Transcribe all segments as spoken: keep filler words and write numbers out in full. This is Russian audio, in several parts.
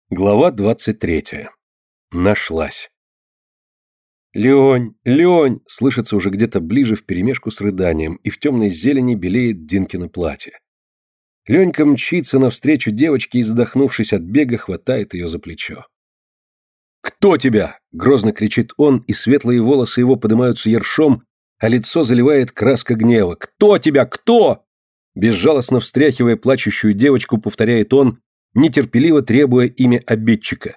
Глава двадцать третья. Нашлась. «Лень, Лень!» слышится уже где-то ближе вперемешку с рыданием, и в темной зелени белеет Динкино платье. Ленька мчится навстречу девочке и, задохнувшись от бега, хватает ее за плечо. «Кто тебя?» — грозно кричит он, и светлые волосы его поднимаются ершом, а лицо заливает краска гнева. «Кто тебя? Кто?» Безжалостно встряхивая плачущую девочку, повторяет он, нетерпеливо требуя имя обидчика.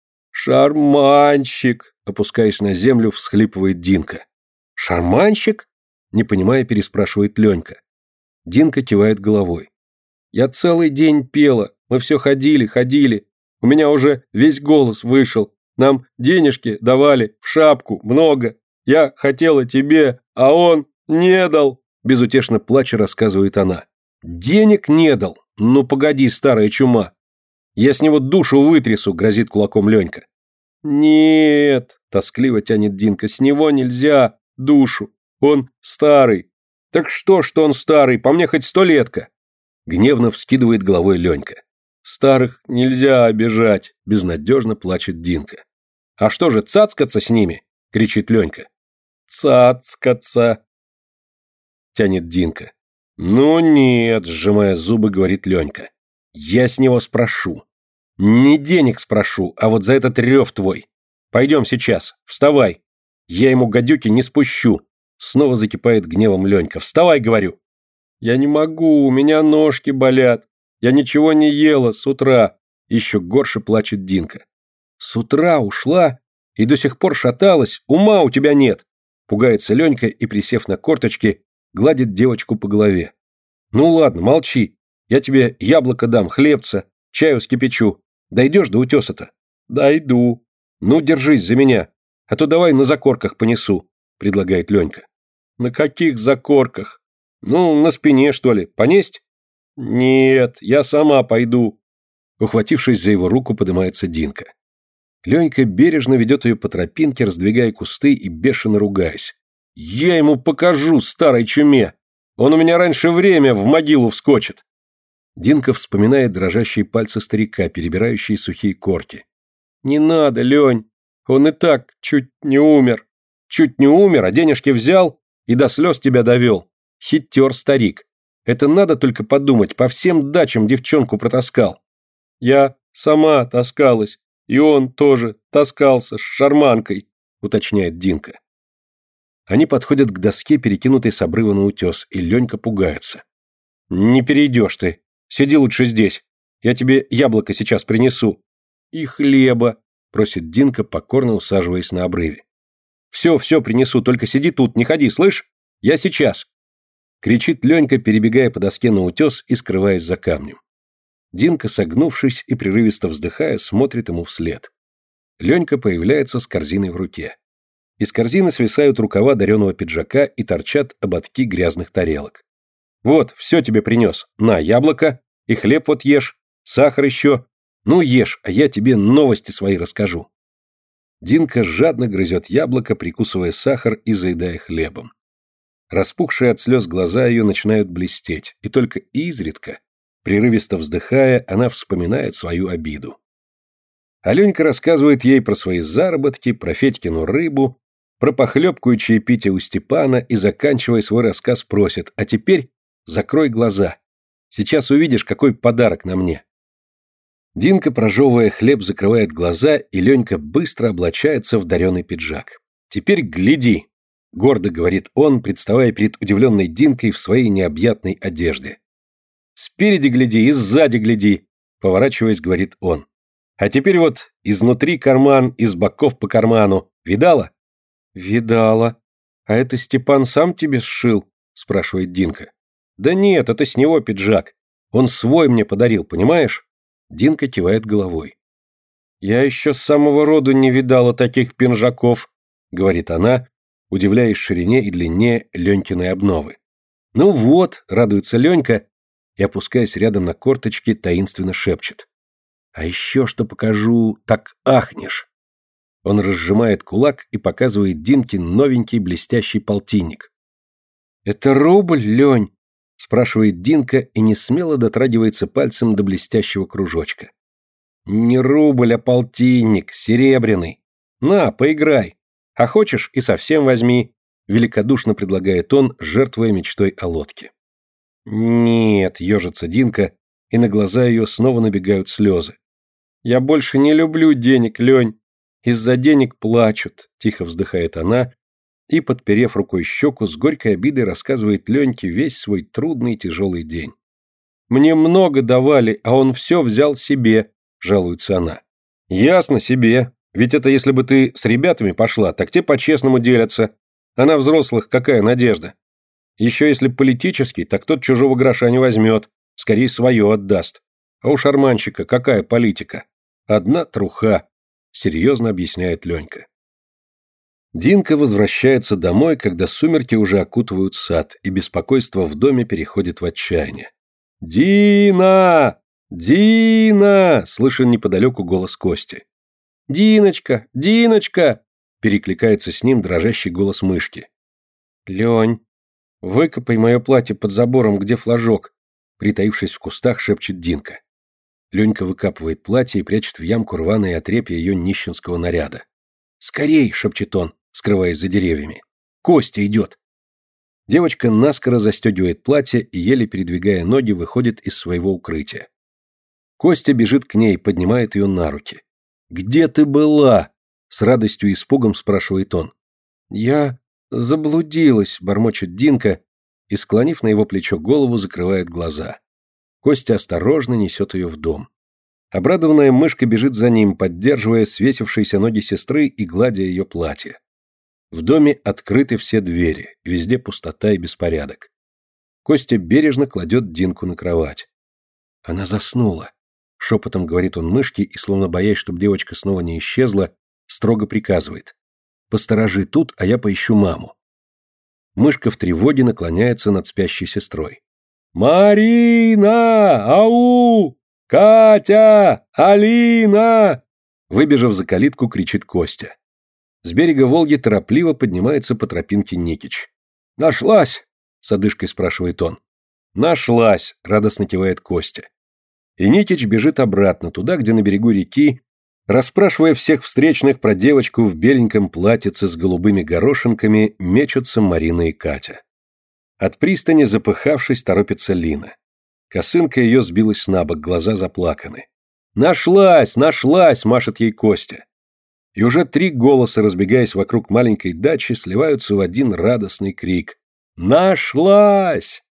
«Шарманщик!» — опускаясь на землю, всхлипывает Динка. «Шарманщик?» — не понимая, переспрашивает Ленька. Динка кивает головой. «Я целый день пела, мы все ходили, ходили. У меня уже весь голос вышел. Нам денежки давали, в шапку, много. Я хотела тебе, а он не дал!» Безутешно плача рассказывает она. «Денег не дал? Ну погоди, старая чума. Я с него душу вытрясу», — грозит кулаком Ленька. «Нет», — тоскливо тянет Динка, — «с него нельзя душу. Он старый». «Так что, что он старый? По мне хоть столетка». Гневно вскидывает головой Ленька. «Старых нельзя обижать», — безнадежно плачет Динка. «А что же, цацкаться с ними?» — кричит Ленька. «Цацкаться», — тянет Динка. «Ну нет», — сжимая зубы, говорит Ленька. «Я с него спрошу. Не денег спрошу, а вот за этот рев твой. Пойдем сейчас, вставай. Я ему гадюки не спущу». Снова закипает гневом Ленька. «Вставай, говорю». «Я не могу, у меня ножки болят. Я ничего не ела с утра». Еще горше плачет Динка. «С утра ушла и до сих пор шаталась, ума у тебя нет». Пугается Ленька и, присев на корточки, гладит девочку по голове. «Ну ладно, молчи. Я тебе яблоко дам, хлебца, чаю скипячу. Дойдешь до утеса-то?» «Дойду». «Ну, держись за меня, а то давай на закорках понесу», — предлагает Ленька. «На каких закорках? Ну, на спине, что ли, понесть?» «Нет, я сама пойду». Ухватившись за его руку, поднимается Динка. Ленька бережно ведет ее по тропинке, раздвигая кусты и бешено ругаясь. «Я ему покажу, старой чуме! Он у меня раньше время в могилу вскочит!» Динка вспоминает дрожащие пальцы старика, перебирающие сухие корки. «Не надо, Лень, он и так чуть не умер. Чуть не умер, а денежки взял и до слез тебя довел. Хитер старик. Это надо только подумать, по всем дачам девчонку протаскал. Я сама таскалась, и он тоже таскался с шарманкой», уточняет Динка. Они подходят к доске, перекинутой с обрыва на утес, и Ленька пугается. «Не перейдешь ты. Сиди лучше здесь. Я тебе яблоко сейчас принесу». «И хлеба», — просит Динка, покорно усаживаясь на обрыве. «Все, все принесу, только сиди тут, не ходи, слышь? Я сейчас», — кричит Ленька, перебегая по доске на утес и скрываясь за камнем. Динка, согнувшись и прерывисто вздыхая, смотрит ему вслед. Ленька появляется с корзиной в руке. Из корзины свисают рукава дареного пиджака и торчат ободки грязных тарелок. «Вот, все тебе принес. На, яблоко, и хлеб вот ешь, сахар еще. Ну, ешь, а я тебе новости свои расскажу». Динка жадно грызет яблоко, прикусывая сахар и заедая хлебом. Распухшие от слез глаза ее начинают блестеть, и только изредка, прерывисто вздыхая, она вспоминает свою обиду. Аленька рассказывает ей про свои заработки, про Федькину рыбу, про похлебку и чаепитие у Степана и, заканчивая свой рассказ, просит: «А теперь закрой глаза. Сейчас увидишь, какой подарок на мне». Динка, прожевывая хлеб, закрывает глаза, и Ленька быстро облачается в дареный пиджак. «Теперь гляди», — гордо говорит он, представая перед удивленной Динкой в своей необъятной одежде. «Спереди гляди и сзади гляди», — поворачиваясь, говорит он. «А теперь вот изнутри карман, из боков по карману. Видала?» «Видала. А это Степан сам тебе сшил?» — спрашивает Динка. «Да нет, это с него пиджак. Он свой мне подарил, понимаешь?» Динка кивает головой. «Я еще с самого роду не видала таких пинжаков», — говорит она, удивляясь ширине и длине Ленькиной обновы. «Ну вот», — радуется Ленька, и, опускаясь рядом на корточки, таинственно шепчет. «А еще что покажу, так ахнешь». Он разжимает кулак и показывает Динке новенький блестящий полтинник. «Это рубль, Лень?» — спрашивает Динка и несмело дотрагивается пальцем до блестящего кружочка. Не рубль, а полтинник, серебряный. На, поиграй. А хочешь, и совсем возьми, великодушно предлагает он, жертвуя мечтой о лодке. Нет, ежится Динка, и на глаза ее снова набегают слезы. Я больше не люблю денег, Лень. Из-за денег плачут, тихо вздыхает она и, подперев рукой щеку, с горькой обидой рассказывает Леньке весь свой трудный и тяжелый день. Мне много давали, а он все взял себе, жалуется она. Ясно, себе. Ведь это если бы ты с ребятами пошла, так те по-честному делятся. А на взрослых какая надежда? Еще если политический, так тот чужого гроша не возьмет, скорее свое отдаст. А у шарманщика какая политика? Одна труха, серьезно объясняет Ленька. Динка возвращается домой, когда сумерки уже окутывают сад, и беспокойство в доме переходит в отчаяние. «Дина! Дина!» — слышен неподалеку голос Кости. «Диночка! Диночка!» — перекликается с ним дрожащий голос мышки. «Лень, выкопай мое платье под забором, где флажок!» — притаившись в кустах, шепчет Динка. Ленька выкапывает платье и прячет в ямку рваные отрепья ее нищенского наряда. «Скорей!» — шепчет он, скрываясь за деревьями. «Костя идет!» Девочка наскоро застегивает платье и, еле передвигая ноги, выходит из своего укрытия. Костя бежит к ней, поднимает ее на руки. «Где ты была?» — с радостью и испугом спрашивает он. «Я заблудилась», — бормочет Динка и, склонив на его плечо голову, закрывает глаза. Костя осторожно несет ее в дом. Обрадованная мышка бежит за ним, поддерживая свесившиеся ноги сестры и гладя ее платье. В доме открыты все двери, везде пустота и беспорядок. Костя бережно кладет Динку на кровать. Она заснула. Шепотом говорит он мышке и, словно боясь, чтобы девочка снова не исчезла, строго приказывает. «Посторожи тут, а я поищу маму». Мышка в тревоге наклоняется над спящей сестрой. «Марина! Ау! Катя! Алина!» Выбежав за калитку, кричит Костя. С берега Волги торопливо поднимается по тропинке Никич. «Нашлась?» — с одышкой спрашивает он. «Нашлась!» — радостно кивает Костя. И Никич бежит обратно, туда, где на берегу реки, расспрашивая всех встречных про девочку в беленьком платьице с голубыми горошинками, мечутся Марина и Катя. От пристани, запыхавшись, торопится Лина. Косынка ее сбилась на бок, глаза заплаканы. «Нашлась! Нашлась!» — машет ей Костя. И уже три голоса, разбегаясь вокруг маленькой дачи, сливаются в один радостный крик. «Нашлась!»